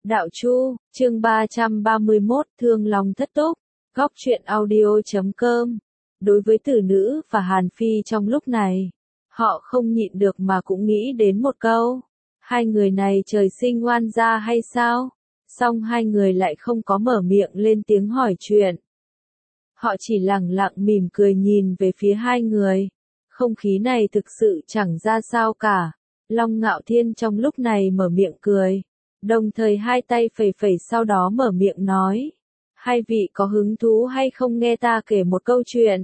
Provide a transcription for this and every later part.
Đạo Chu, chương 331, Thương Long Thất Túc, góc truyện audio.com. Đối với Tử Nữ và Hàn Phi trong lúc này, họ không nhịn được mà cũng nghĩ đến một câu. Hai người này trời sinh oan gia hay sao? Song hai người lại không có mở miệng lên tiếng hỏi chuyện. Họ chỉ lẳng lặng mỉm cười nhìn về phía hai người. Không khí này thực sự chẳng ra sao cả. Long Ngạo Thiên trong lúc này mở miệng cười. Đồng thời hai tay phẩy phẩy sau đó mở miệng nói. Hai vị có hứng thú hay không nghe ta kể một câu chuyện?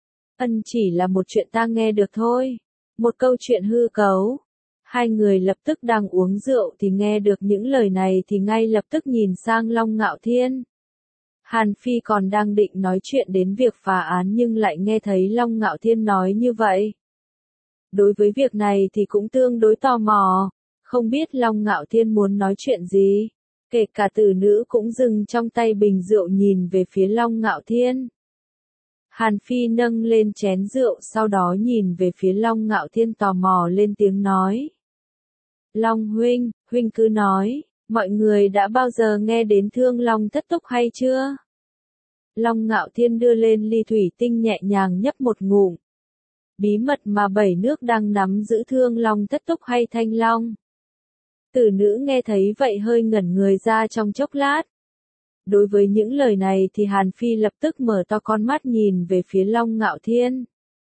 Chỉ là một chuyện ta nghe được thôi. Một câu chuyện hư cấu. Hai người lập tức đang uống rượu thì nghe được những lời này thì ngay lập tức nhìn sang Long Ngạo Thiên. Hàn Phi còn đang định nói chuyện đến việc phá án nhưng lại nghe thấy Long Ngạo Thiên nói như vậy. Đối với việc này thì cũng tương đối tò mò. Không biết Long Ngạo Thiên muốn nói chuyện gì. Kể cả Tử Nữ cũng dừng trong tay bình rượu nhìn về phía Long Ngạo Thiên. Hàn Phi nâng lên chén rượu sau đó nhìn về phía Long Ngạo Thiên tò mò lên tiếng nói. Long huynh, huynh cứ nói, mọi người đã bao giờ nghe đến Thương Long Thất Túc hay chưa? Long Ngạo Thiên đưa lên ly thủy tinh nhẹ nhàng nhấp một ngụm. Bí mật mà bảy nước đang nắm giữ Thương Long Thất Túc hay Thanh Long? Tử Nữ nghe thấy vậy hơi ngẩn người ra trong chốc lát. Đối với những lời này thì Hàn Phi lập tức mở to con mắt nhìn về phía Long Ngạo Thiên.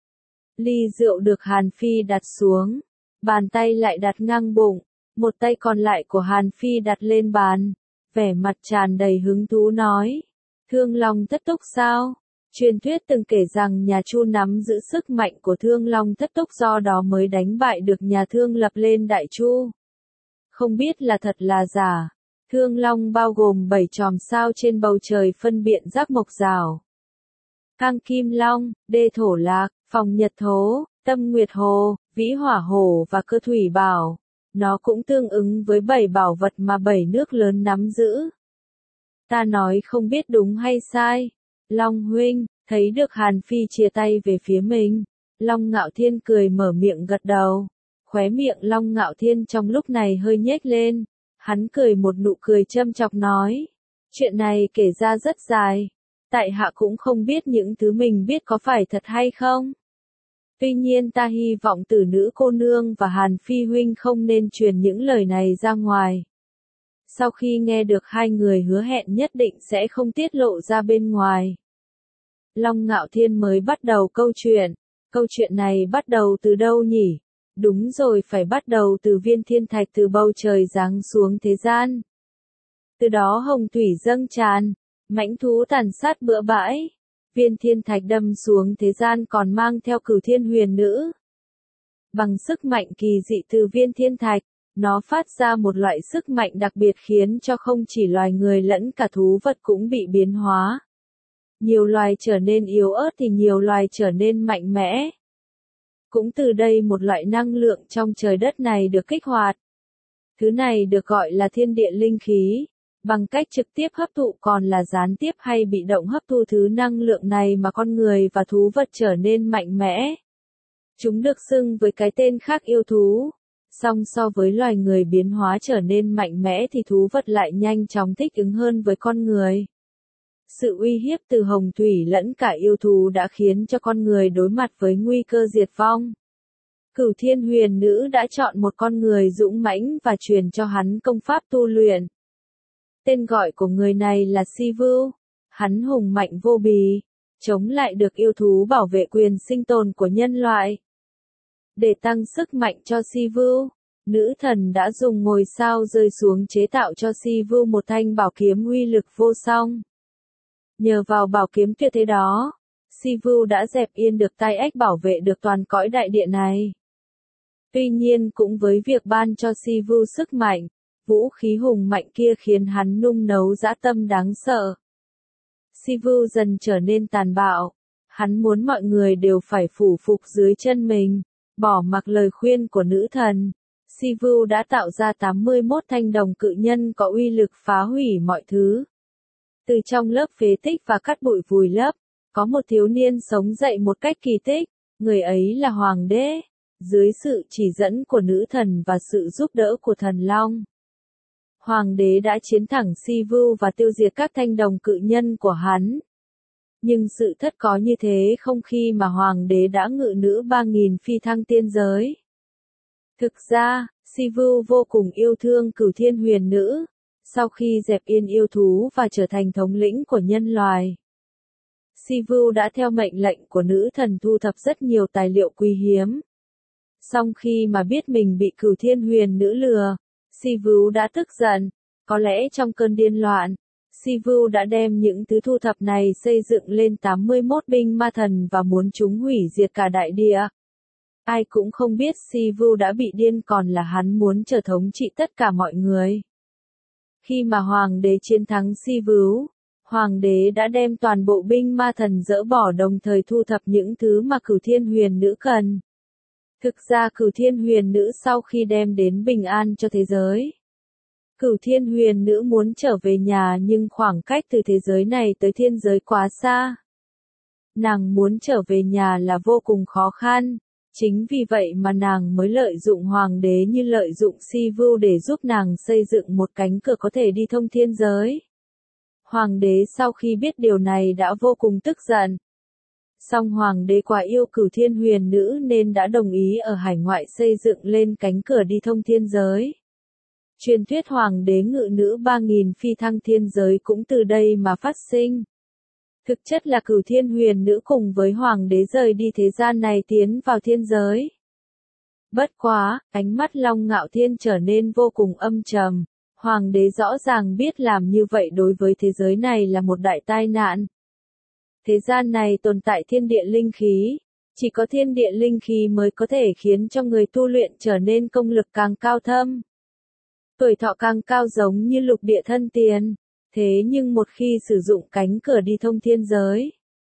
Ly rượu được Hàn Phi đặt xuống, bàn tay lại đặt ngang bụng, một tay còn lại của Hàn Phi đặt lên bàn, vẻ mặt tràn đầy hứng thú nói. Thương Long Thất Túc sao? Truyền thuyết từng kể rằng nhà Chu nắm giữ sức mạnh của Thương Long Thất Túc do đó mới đánh bại được nhà Thương lập lên Đại Chu. Không biết là thật là giả. Thương Long bao gồm 7 chòm sao trên bầu trời phân biện giác mộc rào. Cang Kim Long, Đê Thổ Lạc, Phòng Nhật Thố, Tâm Nguyệt Hồ, Vĩ Hỏa Hồ và Cơ Thủy Bảo. Nó cũng tương ứng với 7 bảo vật mà 7 nước lớn nắm giữ. Ta nói không biết đúng hay sai. Long huynh, thấy được Hàn Phi chia tay về phía mình. Long Ngạo Thiên cười mở miệng gật đầu. Khóe miệng Long Ngạo Thiên trong lúc này hơi nhếch lên. Hắn cười một nụ cười châm chọc nói. Chuyện này kể ra rất dài. Tại hạ cũng không biết những thứ mình biết có phải thật hay không. Tuy nhiên ta hy vọng Tử Nữ cô nương và Hàn Phi huynh không nên truyền những lời này ra ngoài. Sau khi nghe được hai người hứa hẹn nhất định sẽ không tiết lộ ra bên ngoài. Long Ngạo Thiên mới bắt đầu câu chuyện. Câu chuyện này bắt đầu từ đâu nhỉ? Đúng rồi, phải bắt đầu từ viên thiên thạch từ bầu trời giáng xuống thế gian. Từ đó hồng thủy dâng tràn, mãnh thú tàn sát bừa bãi. Viên thiên thạch đâm xuống thế gian còn mang theo Cửu Thiên Huyền Nữ. Bằng sức mạnh kỳ dị từ viên thiên thạch, nó phát ra một loại sức mạnh đặc biệt khiến cho không chỉ loài người lẫn cả thú vật cũng bị biến hóa. Nhiều loài trở nên yếu ớt thì nhiều loài trở nên mạnh mẽ. Cũng từ đây một loại năng lượng trong trời đất này được kích hoạt. Thứ này được gọi là thiên địa linh khí. Bằng cách trực tiếp hấp thụ còn là gián tiếp hay bị động hấp thu thứ năng lượng này mà con người và thú vật trở nên mạnh mẽ. Chúng được xưng với cái tên khác yêu thú. Song so với loài người biến hóa trở nên mạnh mẽ thì thú vật lại nhanh chóng thích ứng hơn với con người. Sự uy hiếp từ hồng thủy lẫn cả yêu thú đã khiến cho con người đối mặt với nguy cơ diệt vong. Cửu Thiên Huyền Nữ đã chọn một con người dũng mãnh và truyền cho hắn công pháp tu luyện. Tên gọi của người này là Si Vưu. Hắn hùng mạnh vô bì, chống lại được yêu thú bảo vệ quyền sinh tồn của nhân loại. Để tăng sức mạnh cho Si Vưu, nữ thần đã dùng ngôi sao rơi xuống chế tạo cho Si Vưu một thanh bảo kiếm uy lực vô song. Nhờ vào bảo kiếm tuyệt thế đó, Si Vưu đã dẹp yên được tai ách bảo vệ được toàn cõi đại địa này. Tuy nhiên cũng với việc ban cho Si Vưu sức mạnh, vũ khí hùng mạnh kia khiến hắn nung nấu dã tâm đáng sợ. Si Vưu dần trở nên tàn bạo, hắn muốn mọi người đều phải phủ phục dưới chân mình, bỏ mặc lời khuyên của nữ thần. Si Vưu đã tạo ra 81 thanh đồng cự nhân có uy lực phá hủy mọi thứ. Từ trong lớp phế tích và cát bụi vùi lấp, có một thiếu niên sống dậy một cách kỳ tích, người ấy là Hoàng đế. Dưới sự chỉ dẫn của nữ thần và sự giúp đỡ của thần Long, Hoàng đế đã chiến thẳng Sivu và tiêu diệt các thanh đồng cự nhân của hắn. Nhưng sự thất có như thế không khi mà hoàng đế đã ngự nữ 3.000 phi thăng tiên giới. Thực ra, Sivu vô cùng yêu thương Cửu Thiên Huyền Nữ, sau khi dẹp yên yêu thú và trở thành thống lĩnh của nhân loài. Sivu đã theo mệnh lệnh của nữ thần thu thập rất nhiều tài liệu quý hiếm. Song khi mà biết mình bị Cửu Thiên Huyền Nữ lừa, Sivu đã tức giận, có lẽ trong cơn điên loạn, Sivu đã đem những thứ thu thập này xây dựng lên 81 binh ma thần và muốn chúng hủy diệt cả đại địa. Ai cũng không biết Sivu đã bị điên còn là hắn muốn trở thống trị tất cả mọi người. Khi mà hoàng đế chiến thắng Sivu, hoàng đế đã đem toàn bộ binh ma thần dỡ bỏ đồng thời thu thập những thứ mà Cửu Thiên Huyền Nữ cần. Thực ra Cửu Thiên Huyền Nữ sau khi đem đến bình an cho thế giới. Cửu Thiên Huyền Nữ muốn trở về nhà nhưng khoảng cách từ thế giới này tới thiên giới quá xa. Nàng muốn trở về nhà là vô cùng khó khăn, chính vì vậy mà nàng mới lợi dụng hoàng đế như lợi dụng Sivu để giúp nàng xây dựng một cánh cửa có thể đi thông thiên giới. Hoàng đế sau khi biết điều này đã vô cùng tức giận. Song hoàng đế quá yêu Cửu Thiên Huyền Nữ nên đã đồng ý ở hải ngoại xây dựng lên cánh cửa đi thông thiên giới. Truyền thuyết hoàng đế ngự nữ 3.000 phi thăng thiên giới cũng từ đây mà phát sinh. Thực chất là Cửu Thiên Huyền Nữ cùng với hoàng đế rời đi thế gian này tiến vào thiên giới. Bất quá, ánh mắt Long Ngạo Thiên trở nên vô cùng âm trầm. Hoàng đế rõ ràng biết làm như vậy đối với thế giới này là một đại tai nạn. Thế gian này tồn tại thiên địa linh khí. Chỉ có thiên địa linh khí mới có thể khiến cho người tu luyện trở nên công lực càng cao thâm. Tuổi thọ càng cao giống như lục địa thân tiền. Thế nhưng một khi sử dụng cánh cửa đi thông thiên giới,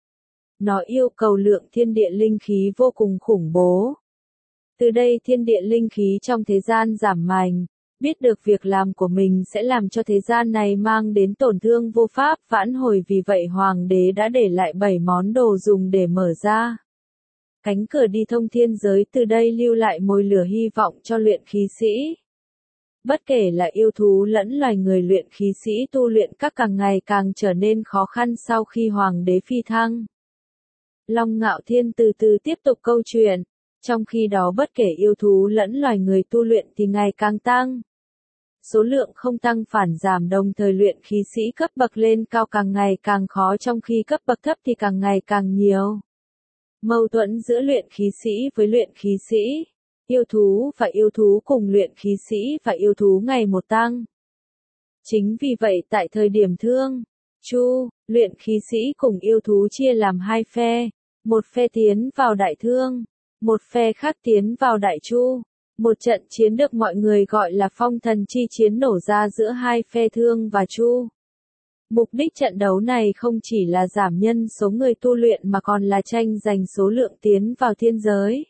nó yêu cầu lượng thiên địa linh khí vô cùng khủng bố. Từ đây thiên địa linh khí trong thế gian giảm mạnh, biết được việc làm của mình sẽ làm cho thế gian này mang đến tổn thương vô pháp vãn hồi vì vậy hoàng đế đã để lại 7 món đồ dùng để mở ra. Cánh cửa đi thông thiên giới từ đây lưu lại mồi lửa hy vọng cho luyện khí sĩ. Bất kể là yêu thú lẫn loài người luyện khí sĩ tu luyện các càng ngày càng trở nên khó khăn sau khi hoàng đế phi thăng. Long Ngạo Thiên từ từ tiếp tục câu chuyện, trong khi đó bất kể yêu thú lẫn loài người tu luyện thì ngày càng tăng. Số lượng không tăng phản giảm đồng thời luyện khí sĩ cấp bậc lên cao càng ngày càng khó trong khi cấp bậc thấp thì càng ngày càng nhiều. Mâu thuẫn giữa luyện khí sĩ với luyện khí sĩ. Yêu thú và yêu thú cùng luyện khí sĩ và yêu thú ngày một tăng. Chính vì vậy tại thời điểm Thương, Chu, luyện khí sĩ cùng yêu thú chia làm hai phe, một phe tiến vào Đại Thương, một phe khác tiến vào Đại Chu. Một trận chiến được mọi người gọi là phong thần chi chiến nổ ra giữa hai phe Thương và Chu. Mục đích trận đấu này không chỉ là giảm nhân số người tu luyện mà còn là tranh giành số lượng tiến vào thiên giới.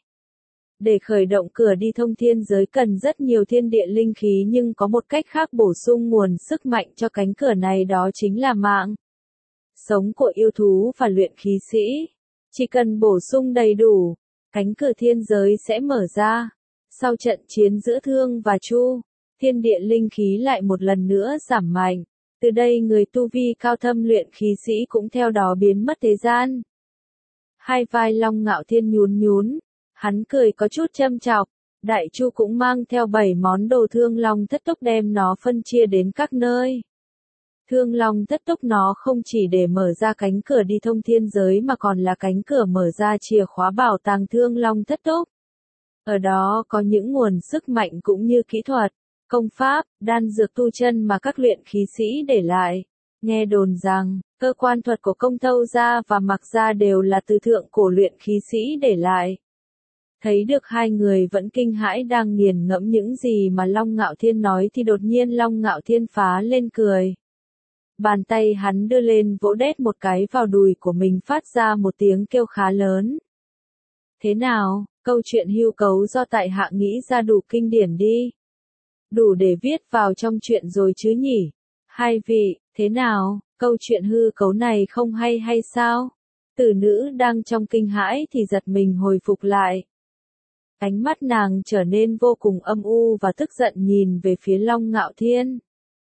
Để khởi động cửa đi thông thiên giới cần rất nhiều thiên địa linh khí nhưng có một cách khác bổ sung nguồn sức mạnh cho cánh cửa này đó chính là mạng sống của yêu thú và luyện khí sĩ. Chỉ cần bổ sung đầy đủ, cánh cửa thiên giới sẽ mở ra. Sau trận chiến giữa Thương và Chu, thiên địa linh khí lại một lần nữa giảm mạnh. Từ đây người tu vi cao thâm luyện khí sĩ cũng theo đó biến mất thế gian. Hai vai Long Ngạo Thiên nhún nhún. Hắn cười có chút châm chọc, Đại Chu cũng mang theo 7 món đồ Thương Long Thất Túc đem nó phân chia đến các nơi. Thương Long Thất Túc nó không chỉ để mở ra cánh cửa đi thông thiên giới mà còn là cánh cửa mở ra chìa khóa bảo tàng Thương Long Thất Túc. Ở đó có những nguồn sức mạnh cũng như kỹ thuật, công pháp, đan dược tu chân mà các luyện khí sĩ để lại. Nghe đồn rằng, cơ quan thuật của Công Thâu gia và Mạc gia đều là từ thượng cổ luyện khí sĩ để lại. Thấy được hai người vẫn kinh hãi đang nghiền ngẫm những gì mà Long Ngạo Thiên nói thì đột nhiên Long Ngạo Thiên phá lên cười. Bàn tay hắn đưa lên vỗ đét một cái vào đùi của mình phát ra một tiếng kêu khá lớn. Thế nào, câu chuyện hưu cấu do tại hạ nghĩ ra đủ kinh điển đi. Đủ để viết vào trong chuyện rồi chứ nhỉ? Hai vị, thế nào, câu chuyện hư cấu này không hay hay sao? Tử nữ đang trong kinh hãi thì giật mình hồi phục lại. Ánh mắt nàng trở nên vô cùng âm u và tức giận nhìn về phía Long Ngạo Thiên.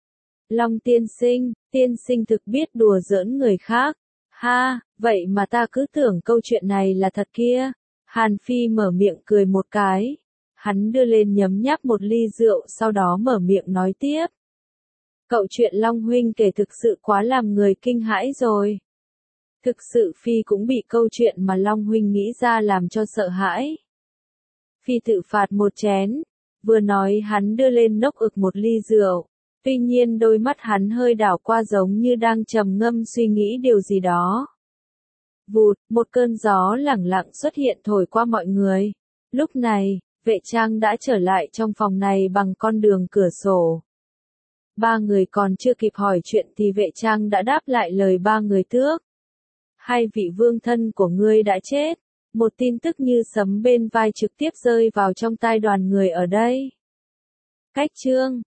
Long tiên sinh thực biết đùa giỡn người khác. Ha, vậy mà ta cứ tưởng câu chuyện này là thật kia. Hàn Phi mở miệng cười một cái. Hắn đưa lên nhấm nháp một ly rượu sau đó mở miệng nói tiếp. Cậu chuyện Long huynh kể thực sự quá làm người kinh hãi rồi. Thực sự Phi cũng bị câu chuyện mà Long huynh nghĩ ra làm cho sợ hãi. Phi tự phạt một chén, vừa nói hắn đưa lên nốc ực một ly rượu. Tuy nhiên đôi mắt hắn hơi đảo qua giống như đang trầm ngâm suy nghĩ điều gì đó. Vụt, một cơn gió lẳng lặng xuất hiện thổi qua mọi người. Lúc này, Vệ Trang đã trở lại trong phòng này bằng con đường cửa sổ. Ba người còn chưa kịp hỏi chuyện thì Vệ Trang đã đáp lại lời ba người trước. Hai vị vương thân của ngươi đã chết. Một tin tức như sấm bên vai trực tiếp rơi vào trong tai đoàn người ở đây. Cách chương